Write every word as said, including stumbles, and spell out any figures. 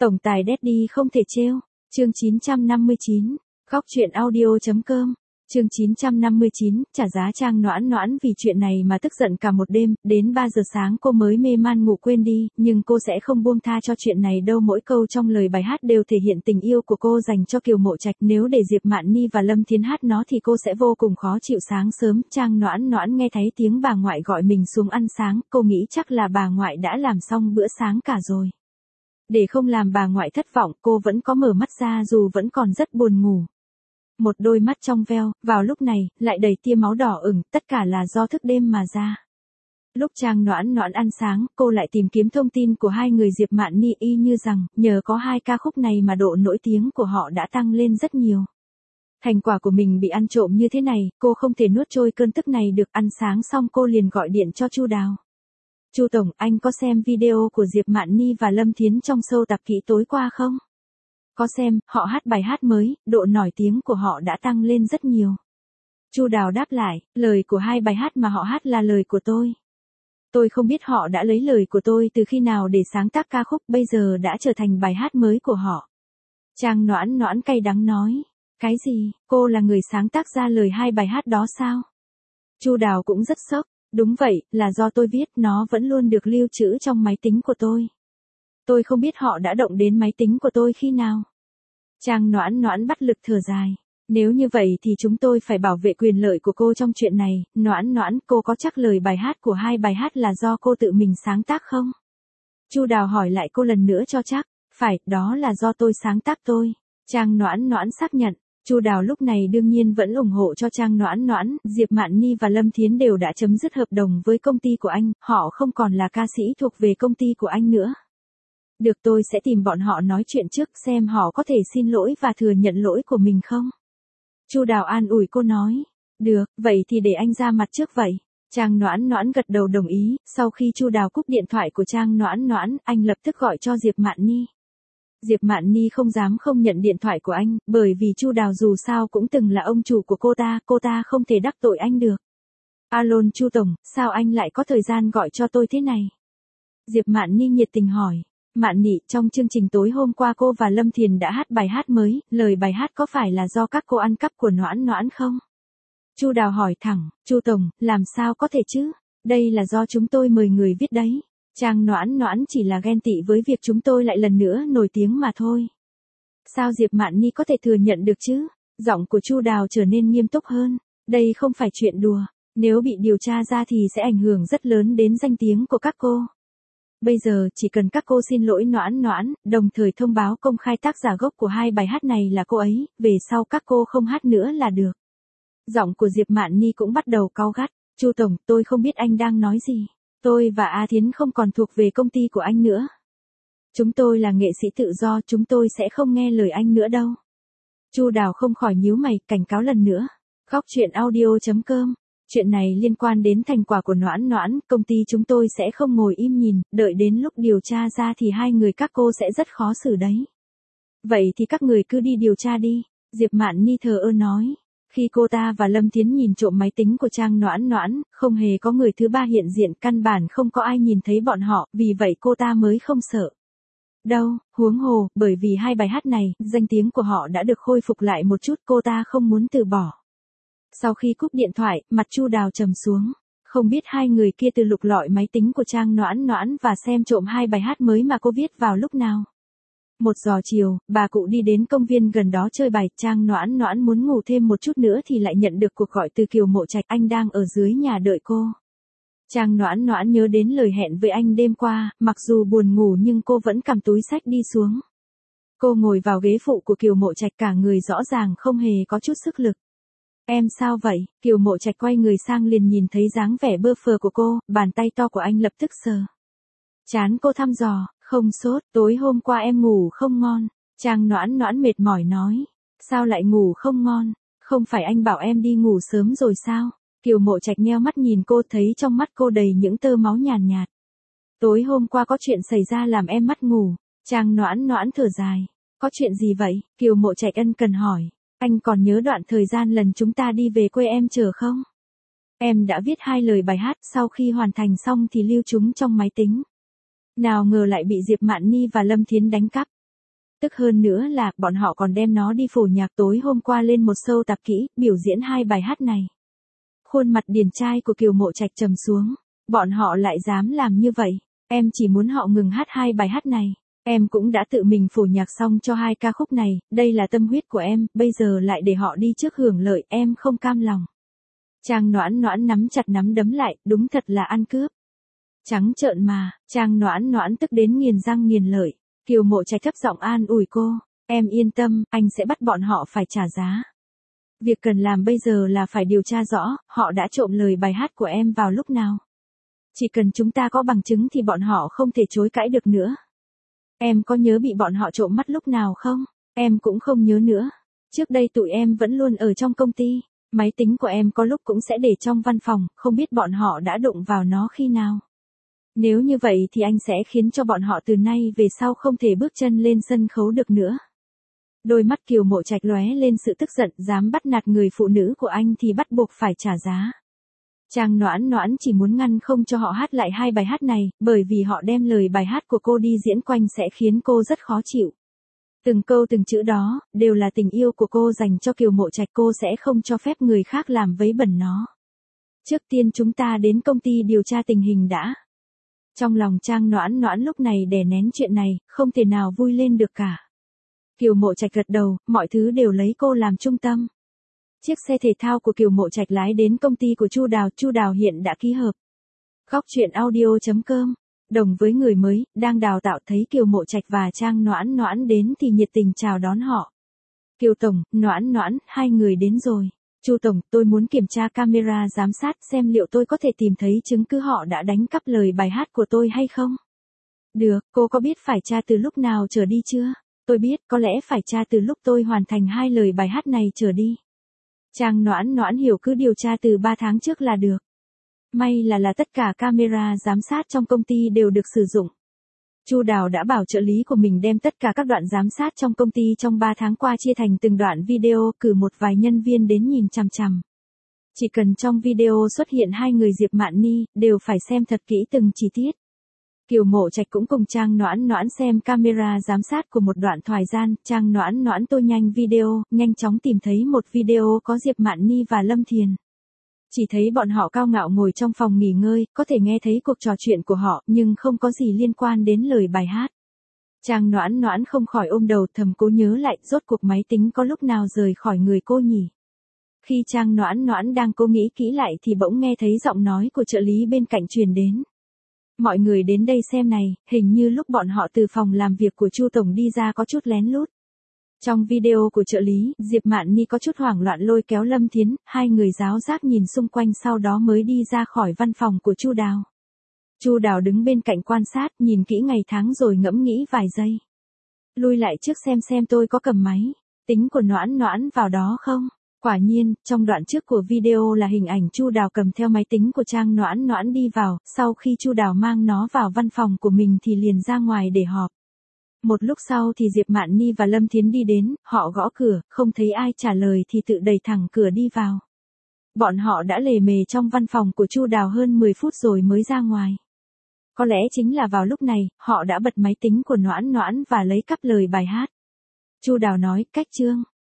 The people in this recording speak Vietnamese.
Tổng tài Daddy không thể trêu. Chương chín trăm năm mươi chín. Góc truyện audio.com. Chương chín trăm năm mươi chín, trả giá Trang Noãn Noãn vì chuyện này mà tức giận cả một đêm, đến ba giờ sáng cô mới mê man ngủ quên đi, nhưng cô sẽ không buông tha cho chuyện này đâu. Mỗi câu trong lời bài hát đều thể hiện tình yêu của cô dành cho Kiều Mộ Trạch, nếu để Diệp Mạn Ni và Lâm Thiến hát nó thì cô sẽ vô cùng khó chịu. Sáng sớm, Trang Noãn Noãn nghe thấy tiếng bà ngoại gọi mình xuống ăn sáng, cô nghĩ chắc là bà ngoại đã làm xong bữa sáng cả rồi. Để không làm bà ngoại thất vọng, cô vẫn có mở mắt ra dù vẫn còn rất buồn ngủ. Một đôi mắt trong veo, vào lúc này, lại đầy tia máu đỏ ửng, tất cả là do thức đêm mà ra. Lúc Trang Noãn Noãn ăn sáng, cô lại tìm kiếm thông tin của hai người Diệp Mạn Ni, y như rằng, nhờ có hai ca khúc này mà độ nổi tiếng của họ đã tăng lên rất nhiều. Thành quả của mình bị ăn trộm như thế này, cô không thể nuốt trôi cơn tức này được. Ăn sáng xong cô liền gọi điện cho Chu Đào. Chu Tổng, anh có xem video của Diệp Mạn Ni và Lâm Thiến trong show tạp kỹ tối qua không? Có xem, họ hát bài hát mới, độ nổi tiếng của họ đã tăng lên rất nhiều. Chu Đào đáp lại, lời của hai bài hát mà họ hát là lời của tôi. Tôi không biết họ đã lấy lời của tôi từ khi nào để sáng tác ca khúc, bây giờ đã trở thành bài hát mới của họ. Trang Noãn Noãn cay đắng nói, cái gì, cô là người sáng tác ra lời hai bài hát đó sao? Chu Đào cũng rất sốc, đúng vậy, là do tôi viết, nó vẫn luôn được lưu trữ trong máy tính của tôi. Tôi không biết họ đã động đến máy tính của tôi khi nào. Trang Noãn Noãn bắt lực thở dài. Nếu như vậy thì chúng tôi phải bảo vệ quyền lợi của cô trong chuyện này. Noãn Noãn, cô có chắc lời bài hát của hai bài hát là do cô tự mình sáng tác không? Chu Đào hỏi lại cô lần nữa cho chắc. Phải, đó là do tôi sáng tác tôi. Trang Noãn Noãn xác nhận. Chu Đào lúc này đương nhiên vẫn ủng hộ cho Trang Noãn Noãn. Diệp Mạn Ni và Lâm Thiến đều đã chấm dứt hợp đồng với công ty của anh. Họ không còn là ca sĩ thuộc về công ty của anh nữa. Được, tôi sẽ tìm bọn họ nói chuyện trước xem họ có thể xin lỗi và thừa nhận lỗi của mình không. Chu Đào an ủi cô nói. Được, vậy thì để anh ra mặt trước vậy. Trang Noãn Noãn gật đầu đồng ý. Sau khi Chu Đào cúp điện thoại của Trang Noãn Noãn, anh lập tức gọi cho Diệp Mạn Ni. Diệp Mạn Ni không dám không nhận điện thoại của anh, bởi vì Chu Đào dù sao cũng từng là ông chủ của cô ta, cô ta không thể đắc tội anh được. Alo Chu Tổng, sao anh lại có thời gian gọi cho tôi thế này? Diệp Mạn Ni nhiệt tình hỏi. Mạn Nị, trong chương trình tối hôm qua cô và Lâm Thiền đã hát bài hát mới, lời bài hát có phải là do các cô ăn cắp của Noãn Noãn không? Chu Đào hỏi thẳng, Chu Tổng, làm sao có thể chứ? Đây là do chúng tôi mời người viết đấy. Trang Noãn Noãn chỉ là ghen tị với việc chúng tôi lại lần nữa nổi tiếng mà thôi. Sao Diệp Mạn Ni có thể thừa nhận được chứ? Giọng của Chu Đào trở nên nghiêm túc hơn. Đây không phải chuyện đùa. Nếu bị điều tra ra thì sẽ ảnh hưởng rất lớn đến danh tiếng của các cô. Bây giờ chỉ cần các cô xin lỗi Noãn Noãn, đồng thời thông báo công khai tác giả gốc của hai bài hát này là cô ấy, về sau các cô không hát nữa là được. Giọng của Diệp Mạn Ni cũng bắt đầu cáu gắt. Chu Tổng, tôi không biết anh đang nói gì. Tôi và A Thiến không còn thuộc về công ty của anh nữa. Chúng tôi là nghệ sĩ tự do, chúng tôi sẽ không nghe lời anh nữa đâu. Chu Đào không khỏi nhíu mày, cảnh cáo lần nữa. Góc truyện audio.com. Chuyện này liên quan đến thành quả của Noãn Noãn, công ty chúng tôi sẽ không ngồi im nhìn, đợi đến lúc điều tra ra thì hai người các cô sẽ rất khó xử đấy. Vậy thì các người cứ đi điều tra đi, Diệp Mạn Ni thờ ơ nói. Khi cô ta và Lâm Thiến nhìn trộm máy tính của Trang Noãn Noãn, không hề có người thứ ba hiện diện, căn bản không có ai nhìn thấy bọn họ, vì vậy cô ta mới không sợ. Đâu, huống hồ, bởi vì hai bài hát này, danh tiếng của họ đã được khôi phục lại một chút, cô ta không muốn từ bỏ. Sau khi cúp điện thoại, mặt Chu Đào trầm xuống. Không biết hai người kia từ lục lọi máy tính của Trang Noãn Noãn và xem trộm hai bài hát mới mà cô viết vào lúc nào. Một giờ chiều, bà cụ đi đến công viên gần đó chơi bài. Trang Noãn Noãn muốn ngủ thêm một chút nữa thì lại nhận được cuộc gọi từ Kiều Mộ Trạch, anh đang ở dưới nhà đợi cô. Trang Noãn Noãn nhớ đến lời hẹn với anh đêm qua, mặc dù buồn ngủ nhưng cô vẫn cầm túi xách đi xuống. Cô ngồi vào ghế phụ của Kiều Mộ Trạch, cả người rõ ràng không hề có chút sức lực. Em sao vậy? Kiều Mộ Trạch quay người sang liền nhìn thấy dáng vẻ bơ phờ của cô, bàn tay to của anh lập tức sờ trán cô thăm dò, không sốt, tối hôm qua em ngủ không ngon. Trang Noãn Noãn mệt mỏi nói, sao lại ngủ không ngon, không phải anh bảo em đi ngủ sớm rồi sao? Kiều Mộ Trạch nheo mắt nhìn cô, thấy trong mắt cô đầy những tơ máu nhàn nhạt, nhạt. Tối hôm qua có chuyện xảy ra làm em mất ngủ. Trang Noãn Noãn thở dài, có chuyện gì vậy? Kiều Mộ Trạch ân cần hỏi. Anh còn nhớ đoạn thời gian lần chúng ta đi về quê em chờ không? Em đã viết hai lời bài hát, sau khi hoàn thành xong thì lưu chúng trong máy tính. Nào ngờ lại bị Diệp Mạn Ni và Lâm Thiến đánh cắp. Tức hơn nữa là, bọn họ còn đem nó đi phổ nhạc tối hôm qua lên một show tạp kỹ, biểu diễn hai bài hát này. Khuôn mặt điển trai của Kiều Mộ Trạch trầm xuống. Bọn họ lại dám làm như vậy. Em chỉ muốn họ ngừng hát hai bài hát này. Em cũng đã tự mình phổ nhạc xong cho hai ca khúc này, đây là tâm huyết của em, bây giờ lại để họ đi trước hưởng lợi, em không cam lòng. Trang Noãn Noãn nắm chặt nắm đấm lại, đúng thật là ăn cướp. Trắng trợn mà, Trang Noãn Noãn tức đến nghiền răng nghiền lợi. Kiều Mộ Trạch thấp giọng an ủi cô, em yên tâm, anh sẽ bắt bọn họ phải trả giá. Việc cần làm bây giờ là phải điều tra rõ, họ đã trộm lời bài hát của em vào lúc nào. Chỉ cần chúng ta có bằng chứng thì bọn họ không thể chối cãi được nữa. Em có nhớ bị bọn họ trộm mắt lúc nào không? Em cũng không nhớ nữa. Trước đây tụi em vẫn luôn ở trong công ty. Máy tính của em có lúc cũng sẽ để trong văn phòng, không biết bọn họ đã đụng vào nó khi nào. Nếu như vậy thì anh sẽ khiến cho bọn họ từ nay về sau không thể bước chân lên sân khấu được nữa. Đôi mắt Kiều Mộ Trạch lóe lên sự tức giận, dám bắt nạt người phụ nữ của anh thì bắt buộc phải trả giá. Trang Noãn Noãn chỉ muốn ngăn không cho họ hát lại hai bài hát này, bởi vì họ đem lời bài hát của cô đi diễn quanh sẽ khiến cô rất khó chịu. Từng câu từng chữ đó, đều là tình yêu của cô dành cho Kiều Mộ Trạch, cô sẽ không cho phép người khác làm vấy bẩn nó. Trước tiên chúng ta đến công ty điều tra tình hình đã. Trong lòng Trang Noãn Noãn lúc này đè nén chuyện này, không thể nào vui lên được cả. Kiều Mộ Trạch gật đầu, mọi thứ đều lấy cô làm trung tâm. Chiếc xe thể thao của Kiều Mộ Trạch lái đến công ty của Chu Đào, Chu Đào hiện đã ký hợp. Góc truyện audio chấm com, đồng với người mới, đang đào tạo thấy Kiều Mộ Trạch và Trang Noãn Noãn đến thì nhiệt tình chào đón họ. Kiều Tổng, Noãn Noãn, hai người đến rồi. Chu Tổng, tôi muốn kiểm tra camera giám sát xem liệu tôi có thể tìm thấy chứng cứ họ đã đánh cắp lời bài hát của tôi hay không. Được, cô có biết phải tra từ lúc nào trở đi chưa? Tôi biết, có lẽ phải tra từ lúc tôi hoàn thành hai lời bài hát này trở đi. Trang Noãn Noãn hiểu cứ điều tra từ ba tháng trước là được. May là là tất cả camera giám sát trong công ty đều được sử dụng. Chu Đào đã bảo trợ lý của mình đem tất cả các đoạn giám sát trong công ty trong ba tháng qua chia thành từng đoạn video, cử một vài nhân viên đến nhìn chằm chằm. Chỉ cần trong video xuất hiện hai người Diệp Mạn Ni, đều phải xem thật kỹ từng chi tiết. Kiều Mộ Trạch cũng cùng Trang Noãn Noãn xem camera giám sát của một đoạn thoại gian, Trang Noãn Noãn tôi nhanh video, nhanh chóng tìm thấy một video có Diệp Mạn Ni và Lâm Thiền. Chỉ thấy bọn họ cao ngạo ngồi trong phòng nghỉ ngơi, có thể nghe thấy cuộc trò chuyện của họ, nhưng không có gì liên quan đến lời bài hát. Trang Noãn Noãn không khỏi ôm đầu thầm cố nhớ lại, rốt cuộc máy tính có lúc nào rời khỏi người cô nhỉ? Khi Trang Noãn Noãn đang cố nghĩ kỹ lại thì bỗng nghe thấy giọng nói của trợ lý bên cạnh truyền đến. Mọi người đến đây xem này, hình như lúc bọn họ từ phòng làm việc của Chu Tổng đi ra có chút lén lút. Trong video của trợ lý, Diệp Mạn Ni có chút hoảng loạn lôi kéo Lâm Thiến, hai người giáo giác nhìn xung quanh sau đó mới đi ra khỏi văn phòng của Chu Đào. Chu Đào đứng bên cạnh quan sát, nhìn kỹ ngày tháng rồi ngẫm nghĩ vài giây. Lui lại trước xem xem tôi có cầm máy tính của Noãn Noãn vào đó không? Quả nhiên, trong đoạn trước của video là hình ảnh Chu Đào cầm theo máy tính của Trang Noãn Noãn đi vào, sau khi Chu Đào mang nó vào văn phòng của mình thì liền ra ngoài để họp. Một lúc sau thì Diệp Mạn Ni và Lâm Thiến đi đến, họ gõ cửa, không thấy ai trả lời thì tự đẩy thẳng cửa đi vào. Bọn họ đã lề mề trong văn phòng của Chu Đào hơn mười phút rồi mới ra ngoài. Có lẽ chính là vào lúc này, họ đã bật máy tính của Noãn Noãn và lấy cắp lời bài hát. Chu Đào nói, cách Trương,